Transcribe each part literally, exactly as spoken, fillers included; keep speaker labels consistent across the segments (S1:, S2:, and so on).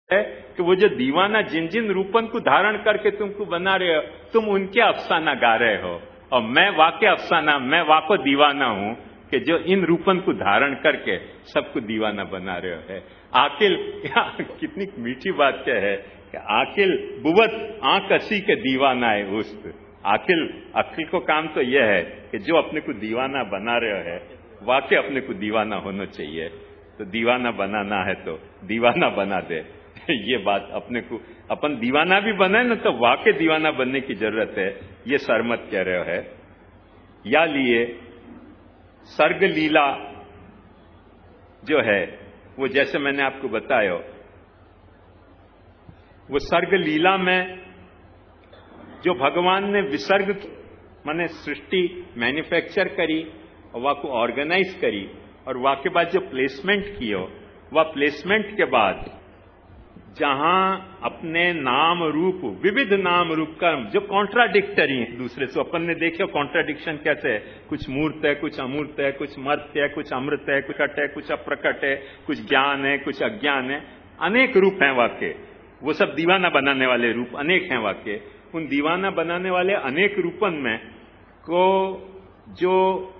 S1: है कि वो जो दीवाना जिन जिन रूपन को धारण करके तुमको बना रहे हो, तुम उनके अफसाना गा रहे हो, और मैं वाके अफसाना, मैं वाको दीवाना हूं कि जो इन रूपन को धारण करके सबको दीवाना बना रहे हो है। आकिल, कितनी मीठी बात क्या है कि आकिल बुवत आंख असी के दीवाना है उस्त। आकिल अकिल को काम तो यह है कि जो अपने को दीवाना बना रहे है वाकई अपने को दीवाना होना चाहिए। तो दीवाना बनाना है तो दीवाना बना दे। ये बात अपने को, अपन दीवाना भी बने ना तो वाकई दीवाना बनने की जरूरत है, ये सरमत कह रहे है। या लिए सर्ग लीला जो है वो जैसे मैंने आपको बताया, वो सर्ग लीला में जो भगवान ने विसर्ग माने सृष्टि मैन्युफैक्चर करी और वह को ऑर्गेनाइज करी, और वह के बाद जो प्लेसमेंट कियो, वह प्लेसमेंट के बाद जहां अपने नाम रूप, विविध नाम रूप का जो कॉन्ट्राडिक्टरी है दूसरे से, अपन ने देखे कॉन्ट्राडिक्शन कैसे है, कुछ मूर्त है, कुछ अमूर्त है, कुछ मर्त है, कुछ अमृत है, कुछ प्रकट है, कुछ अप्रकट है, कुछ ज्ञान है, कुछ अज्ञान है, अनेक रूप हैं वाक्य। वो सब दीवाना बनाने वाले रूप अनेक हैं वाक्य। उन दीवाना बनाने वाले अनेक रूपन में को जो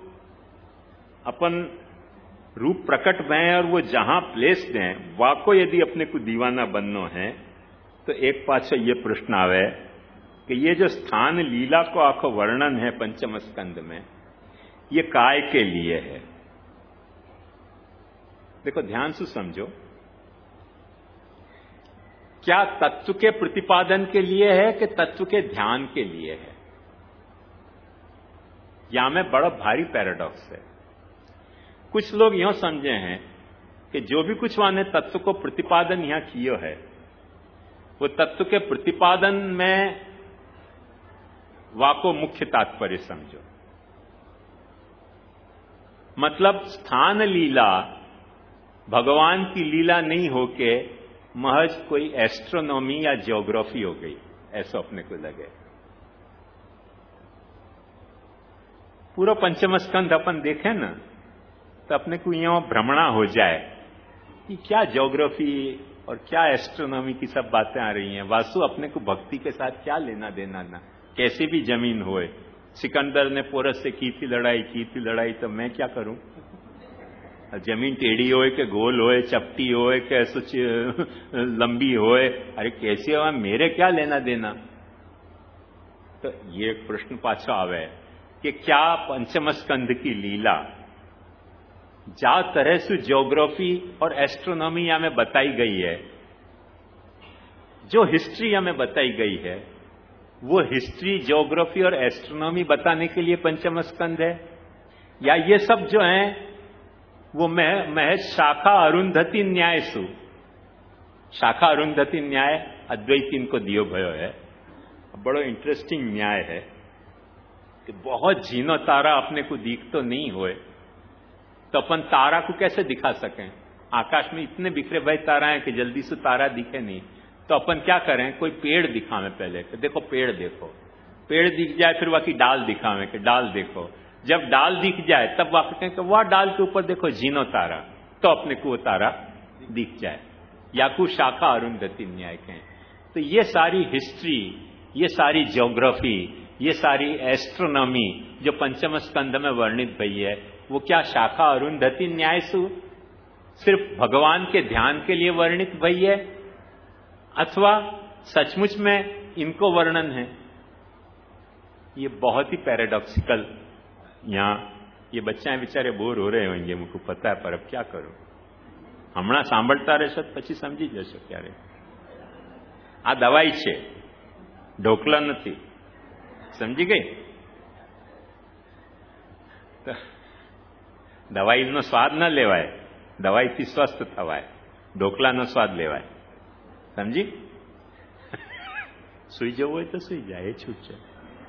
S1: अपन रूप प्रकट में है और वो जहां प्लेस्ड हैं, वाको यदि अपने को दीवाना बनना है तो एक पाछो ये प्रश्न आवे कि ये जो स्थान लीला को आखो वर्णन है पंचम स्कंद में, ये काय के लिए है। देखो ध्यान से समझो, क्या तत्व के प्रतिपादन के लिए है कि तत्व के ध्यान के लिए है? यहां में बड़ा भारी पैराडॉक्स है। कुछ लोग यह समझे हैं कि जो भी कुछ वाने तत्व को प्रतिपादन यहां किया है, वो तत्व के प्रतिपादन में वाको मुख्य तात्पर्य समझो। मतलब स्थान लीला भगवान की लीला नहीं होके महज कोई एस्ट्रोनॉमी या ज्योग्राफी हो गई, ऐसा अपने को लगे। पूरा पंचम स्कंध अपन देखें ना तो अपने को यहां भ्रमणा हो जाए कि क्या ज्योग्राफी और क्या एस्ट्रोनॉमी की सब बातें आ रही हैं। वासु अपने को भक्ति के साथ क्या लेना देना ना, कैसी भी जमीन होए। सिकंदर ने पोरस से की थी लड़ाई, की थी लड़ाई, तो मैं क्या करूं? जमीन टेढ़ी होए के गोल होए, चपटी होए के कुछ लंबी होए, अरे कैसी हो, मेरे क्या लेना देना। तो ये प्रश्न पाछा आवे कि क्या पंचम स्कंध की लीला जा तरह से ज्योग्राफी और एस्ट्रोनॉमी हमें बताई गई है, जो हिस्ट्री हमें बताई गई है, वो हिस्ट्री ज्योग्राफी और एस्ट्रोनॉमी बताने के लिए पंचम स्कंध है, या ये सब जो है वो महज शाखा अरुंधति न्याय सु, शाखा अरुंधति न्याय अद्वैत इनको दियो भयो है। बड़ो इंटरेस्टिंग न्याय है कि बहुत झीनो तारा अपने को दिख तो नहीं होए, तो अपन तारा को कैसे दिखा सकें? आकाश में इतने बिखरे भाई तारा हैं कि जल्दी से तारा दिखे नहीं, तो अपन क्या करें? कोई पेड़ दिखावें पहले कि देखो पेड़ देखो, पेड़ दिख जाए, फिर वह की डाल दिखावें कि डाल देखो। जब डाल दिख जाए तब वह कहें कि वह डाल के ऊपर देखो झीनो तारा, तो अपने को वो तारा दिख जाए। या को शाखा अरुंधति न्याय कहें। तो ये सारी हिस्ट्री, ये सारी ज्योग्राफी, ये सारी एस्ट्रोनॉमी जो पंचम स्कंध में वर्णित भई है, वो क्या शाखा अरुंधति न्याय सु सिर्फ भगवान के ध्यान के लिए वर्णित भई है, अथवा सचमुच में इनको वर्णन है? ये बहुत ही पैराडॉक्सिकल। यहां ये बच्चे बेचारे बोर हो रहे होंगे, मुझको पता है, पर अब क्या करूं? हमणा सांभळता रहेशो પછી સમજી જશો ક્યારે। આ દવાઈ છે, ઢોકલા નથી, સમજી ગઈ? દવાઈનો સ્વાદ ન લેવાય, દવાઈથી સ્વસ્થ થવાય, ઢોકલાનો સ્વાદ લેવાય, સમજી? સુઈ જવું હોય તો સુઈ જાય, એ છૂટ છે।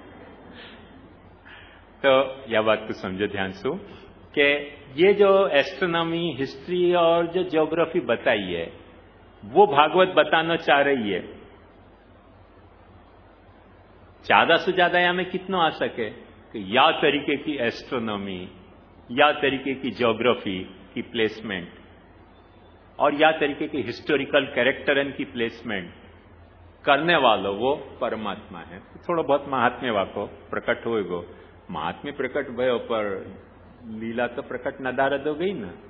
S1: तो यह बात को समझो ध्यान से कि ये जो एस्ट्रोनॉमी, हिस्ट्री और जो ज्योग्राफी बताई है, वो भागवत बताना चाह रही है। ज्यादा से ज्यादा यहां में कितना आ सके कि या तरीके की एस्ट्रोनॉमी, या तरीके की ज्योग्राफी की प्लेसमेंट और या तरीके की हिस्टोरिकल कैरेक्टरन की प्लेसमेंट करने वालों वो परमात्मा है। थोड़ो बहुत महात्म्य वाको प्रकट होएगो, महात्म्य प्रकट भयो पर लीला तो प्रकट नदारद हो गई ना।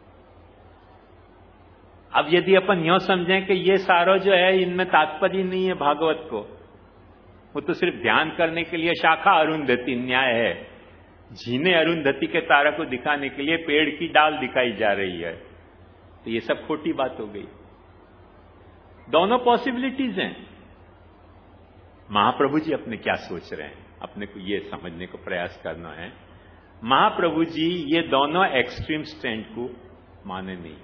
S1: अब यदि अपन यो समझें कि ये सारो जो है इनमें तात्पर्य नहीं है भागवत को, वो तो सिर्फ ध्यान करने के लिए शाखा अरुंधति न्याय है, झीने अरुंधति के तारा को दिखाने के लिए पेड़ की डाल दिखाई जा रही है, तो ये सब खोटी बात हो गई। दोनों पॉसिबिलिटीज हैं। महाप्रभु जी अपने क्या सोच रहे हैं, अपने को ये समझने को प्रयास करना है। महाप्रभु जी ये दोनों एक्सट्रीम स्टैंड को माने नहीं।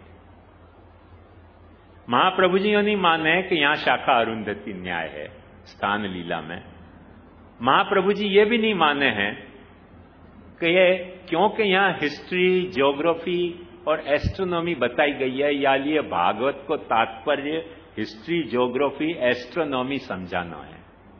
S1: महाप्रभु जी यो नहीं माने कि यहां शाखा अरुंधति न्याय है स्थान लीला में। महाप्रभु जी ये भी नहीं माने हैं कि ये क्योंकि यहां हिस्ट्री, ज्योग्राफी और एस्ट्रोनॉमी बताई गई है, या लिए भागवत को तात्पर्य हिस्ट्री, ज्योग्राफी, एस्ट्रोनॉमी समझाना है।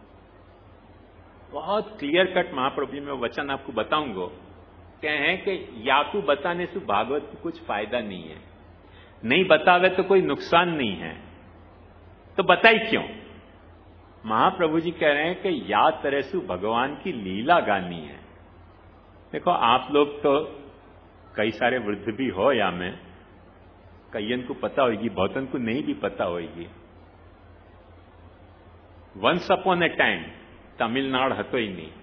S1: बहुत क्लियर कट महाप्रभु जी में वचन आपको बताऊंगा, क्या है कि याकू बताने से भागवत को कुछ फायदा नहीं है, नहीं बतावे तो कोई नुकसान नहीं है, तो बताई क्यों। महाप्रभु जी कह रहे हैं कि या तरह से भगवान की लीला गानी है। देखो आप लोग तो कई सारे वृद्ध भी हो, या में कईयन को पता होगी, बहुतन को नहीं भी पता होगी। Once upon a time Tamil Nadu हतो ही नहीं,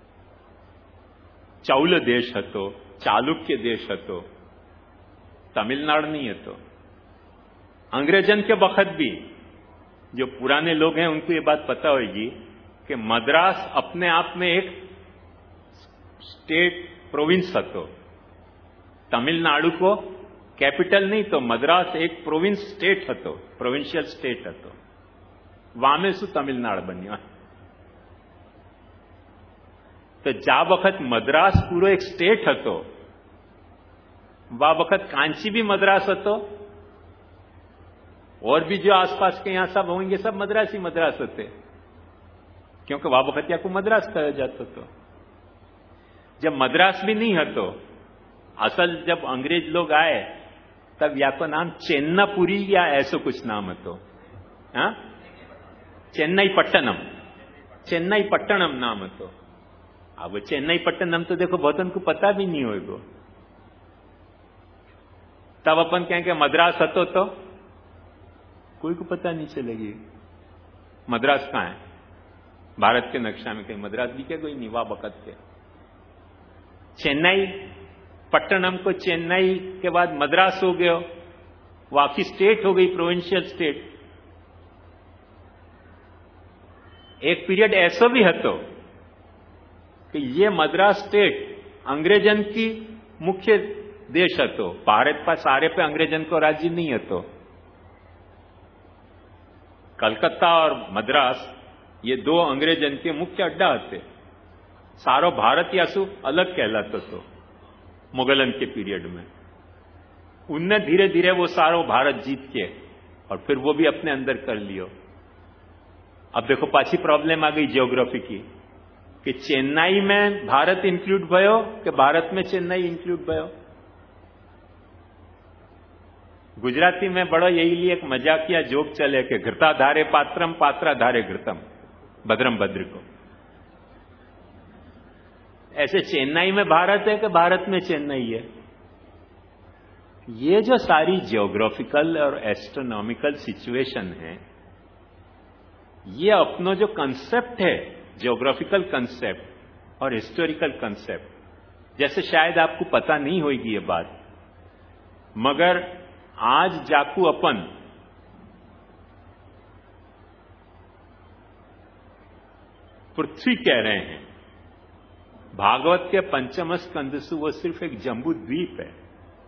S1: चौल देश हतो, चालुक्य देश हतो, तमिलनाडु नहीं हतो। अंग्रेजन के वक्त भी जो पुराने लोग हैं उनको ये बात पता होगी कि मद्रास अपने आप में एक स्टेट प्रोविंस हतो। तमिलनाडु को कैपिटल नहीं तो मद्रास एक प्रोविंस स्टेट हतो, प्रोविंशियल स्टेट हतो। वामे शू तमिलनाडु बन्यो। तो जा वक्त मद्रास पूरो एक स्टेट हतो, वा वक्त कांची भी मद्रास हतो, और भी जो आसपास के यहां सब होंगे सब मद्रास ही मद्रास होते, क्योंकि वा वक्त या को मद्रास कहा जाता। तो जब मद्रास भी नहीं हतो, असल जब अंग्रेज लोग आए तब या को नाम चेन्नापुरी या ऐसो कुछ नाम हतो। हाँ, चेन्नई पट्टनम, चेन्नई पट्टनम नाम हतो। अब वो चेन्नई पट्टनम तो देखो बहुतन को पता भी नहीं होगा। तब अपन कहेंगे मद्रास हतो तो कोई को पता नहीं चलेगी मद्रास कहां है। भारत के नक्शा में कहीं मद्रास दिखे कोई नहीं, वाह वक्त के चेन्नई पट्टनम को चेन्नई के बाद मद्रास हो गया, वो आपकी स्टेट हो गई, प्रोविंशियल स्टेट। एक पीरियड ऐसा भी हतो कि ये मद्रास स्टेट अंग्रेजन की मुख्य देश हतो। भारत पर सारे पे अंग्रेजन को राज्य नहीं हतो। कलकत्ता और मद्रास ये दो अंग्रेजन के मुख्य अड्डा हते। सारो भारत यासु अलग कहलाता तो मुगलन के पीरियड में। उनने धीरे धीरे वो सारो भारत जीत के और फिर वो भी अपने अंदर कर लियो। अब देखो पाछी प्रॉब्लम आ गई ज्योग्राफी की कि चेन्नई में भारत इंक्लूड भयो कि भारत में चेन्नई इंक्लूड भयो। गुजराती में बड़ो यही लिए एक मजाकिया जोक चले कि घृता धारे पात्रम, पात्रा धारे घृतम, भद्रम भद्र को। ऐसे चेन्नई में भारत है कि भारत में चेन्नई है। ये जो सारी ज्योग्राफिकल और एस्ट्रोनॉमिकल सिचुएशन है, ये अपनो जो कंसेप्ट है, ज्योग्राफिकल कंसेप्ट और हिस्टोरिकल कंसेप्ट, जैसे शायद आपको पता नहीं होगी ये बात, मगर आज जाकू अपन पृथ्वी कह रहे हैं, भागवत के पंचम स्कंद से वो सिर्फ एक जम्बू द्वीप है,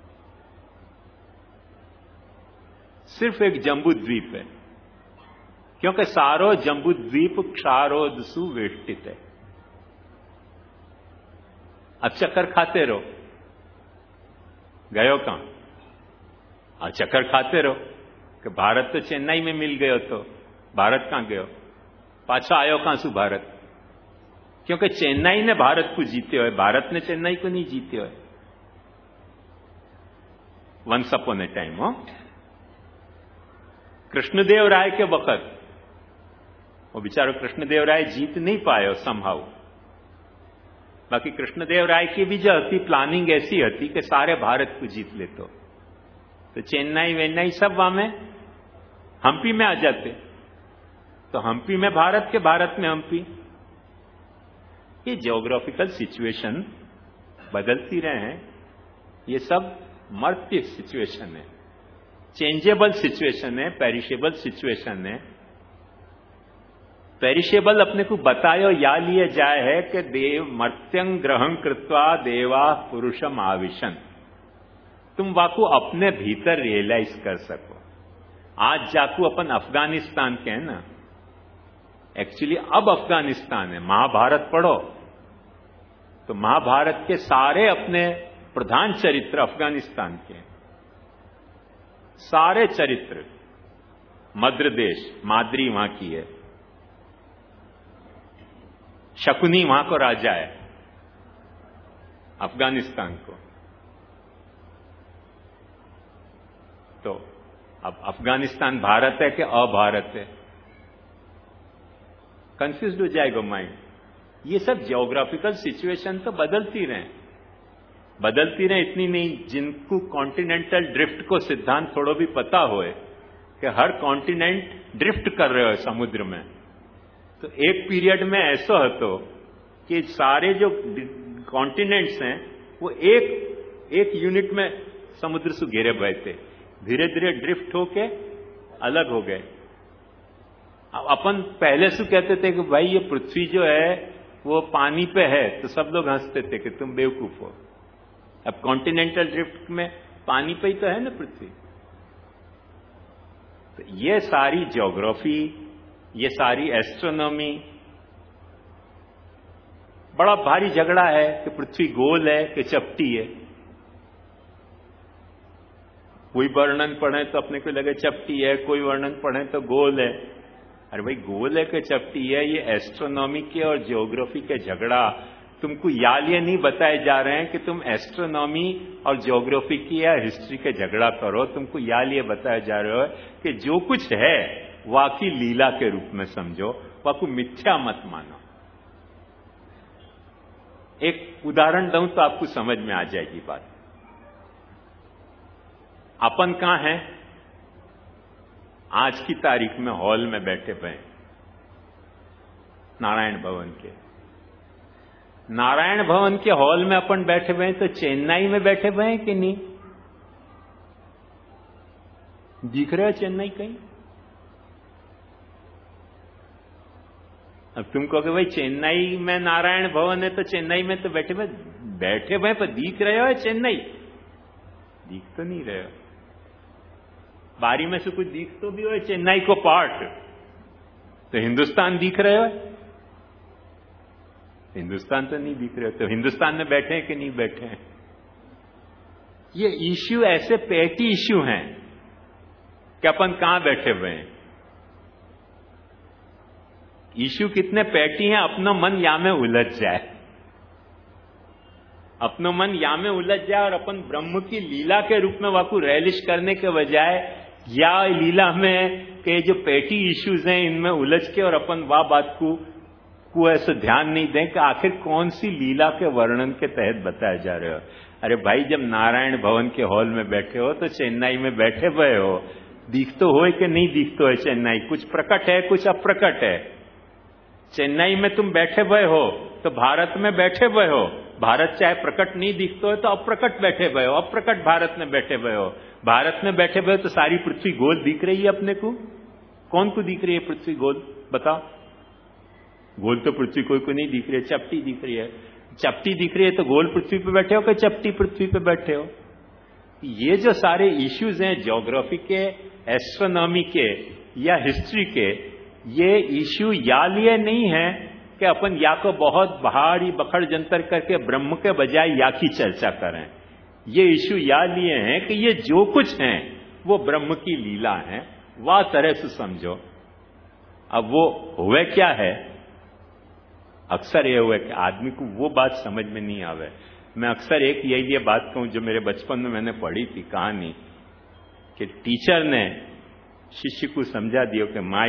S1: सिर्फ एक जम्बू द्वीप है, क्योंकि सारो जम्बू द्वीप क्षारोदसु वेष्टित है। अब चक्कर खाते रहो, गयो कहां? अब चक्कर खाते रहो कि भारत तो चेन्नई में मिल गयो, तो भारत कहां गयो? पाछा आयो कहां सु भारत? क्योंकि चेन्नई ने भारत को जीते हुए, भारत ने चेन्नई को नहीं जीते हुए। वंस अपॉन ए टाइम हो। कृष्णदेव राय के वक्त वो बेचारो कृष्णदेव राय जीत नहीं पाए समहाउ। बाकी कृष्णदेव राय की भी जो थी प्लानिंग ऐसी थी कि सारे भारत को जीत लेते, तो चेन्नई वेन्नई सब वहां में हम्पी में आ जाते, तो हम्पी में भारत के भारत में हम्पी। ये ज्योग्राफिकल सिचुएशन बदलती रहे हैं, ये सब मर्त्य सिचुएशन है, चेंजेबल सिचुएशन है, पेरिशेबल सिचुएशन है। पेरिशेबल अपने को बतायो या लिए जाए है कि देव मर्त्यं ग्रहण कृत्वा देवा पुरुषम आविशन, तुम वाकू अपने भीतर रियलाइज कर सको। आज जाकू अपन अफगानिस्तान के हैं ना, एक्चुअली अब अफगानिस्तान है। महाभारत पढ़ो तो महाभारत के सारे अपने प्रधान चरित्र अफगानिस्तान के हैं, सारे चरित्र। मद्र देश, माद्री वहां की है, शकुनी वहां को राजा है अफगानिस्तान को। तो अब अफगानिस्तान भारत है कि अभारत है, कंफ्यूज हो जाएगा माइंड। ये सब ज्योग्राफिकल सिचुएशन तो बदलती रहे बदलती रहे इतनी नहीं, जिनको कॉन्टिनेंटल ड्रिफ्ट को सिद्धांत थोड़ा भी पता होए कि हर कॉन्टिनेंट ड्रिफ्ट कर रहे हो समुद्र में, तो एक पीरियड में ऐसा हो कि सारे जो कॉन्टिनेंट्स हैं वो एक एक यूनिट में समुद्र से घिरे हुए थे, धीरे धीरे ड्रिफ्ट होके अलग हो गए। अपन पहले से कहते थे कि भाई ये पृथ्वी जो है वो पानी पे है, तो सब लोग हंसते थे कि तुम बेवकूफ हो। अब कॉन्टिनेंटल ड्रिफ्ट में पानी पे ही तो है ना पृथ्वी। तो ये सारी ज्योग्राफी, ये सारी एस्ट्रोनॉमी, बड़ा भारी झगड़ा है कि पृथ्वी गोल है कि चपटी है। कोई वर्णन पढ़े तो अपने को लगे चपटी है, कोई वर्णन पढ़े तो गोल है। अरे भाई गोल है कि चपटी है, ये एस्ट्रोनॉमी के और ज्योग्राफी के झगड़ा तुमको याल ये नहीं बताए जा रहे हैं कि तुम एस्ट्रोनॉमी और ज्योग्राफी की या हिस्ट्री के झगड़ा करो। तुमको याल ये बताया जा रहा है कि जो कुछ है वाकई लीला के रूप में समझो, वाकू मिथ्या मत मानो। एक उदाहरण दूं तो आपको समझ में आ जाएगी बात। अपन कहां हैं? आज की तारीख में हॉल में बैठे हुए हैं नारायण भवन के। नारायण भवन के हॉल में अपन बैठे हुए हैं, तो चेन्नई में बैठे हुए हैं कि नहीं? दिख रहा है चेन्नई कहीं? अब तुम कहोगे भाई चेन्नई में नारायण भवन है तो चेन्नई में तो बैठे हुए बैठे हुए पर दिख रहे हो चेन्नई? दिख तो नहीं रहे हो। बारी में से कुछ दिख तो भी हो चेन्नई को पार्ट, तो हिंदुस्तान दिख रहे हो? हिंदुस्तान तो नहीं दिख रहे हो। तो हिंदुस्तान में बैठे हैं कि नहीं बैठे हैं? ये इश्यू ऐसे पेटी इश्यू हैं कि अपन कहां बैठे हुए हैं। इश्यू कितने पेटी हैं, अपना मन या में उलझ जाए, अपना मन या में उलझ जाए और अपन ब्रह्म की लीला के रूप में वाकू रैलिश करने के बजाय या लीला में के जो पेटी इश्यूज हैं इनमें उलझ के और अपन वाह बात को को ऐसे ध्यान नहीं दें कि आखिर कौन सी लीला के वर्णन के तहत बताया जा रहे हो। अरे भाई जब नारायण भवन के हॉल में बैठे हो तो चेन्नई में बैठे हुए हो, दिख तो हो कि नहीं दिख तो है चेन्नई? कुछ प्रकट है कुछ अप्रकट है। चेन्नई में तुम बैठे हुए हो तो भारत में बैठे हुए हो। भारत चाहे प्रकट नहीं दिखता हो तो अप्रकट बैठे हुए हो, अप्रकट भारत में बैठे हुए हो। भारत में बैठे हुए हो तो सारी पृथ्वी गोल दिख रही है अपने को। कौन को दिख रही है पृथ्वी गोल? बताओ। गोल तो पृथ्वी कोई को नहीं दिख रही है, चपटी दिख रही है। चपटी दिख रही है तो गोल पृथ्वी पे बैठे हो कि चपटी पृथ्वी पे बैठे हो? ये जो सारे इश्यूज हैं ज्योग्राफी के, एस्ट्रोनॉमी के या हिस्ट्री के, ये इश्यू या लिए नहीं है कि अपन या को बहुत भारी बखड़ जंतर करके ब्रह्म के बजाय या की चर्चा करें। ये इश्यू या लिए हैं कि ये जो कुछ है वो ब्रह्म की लीला है, वह तरह से समझो। अब वो हुए क्या है? अक्सर ये हुए कि आदमी को वो बात समझ में नहीं आवे। मैं अक्सर एक यही ये बात कहूं जो मेरे बचपन में मैंने पढ़ी थी कहानी, कि टीचर ने शिष्य को समझा दियो कि माँ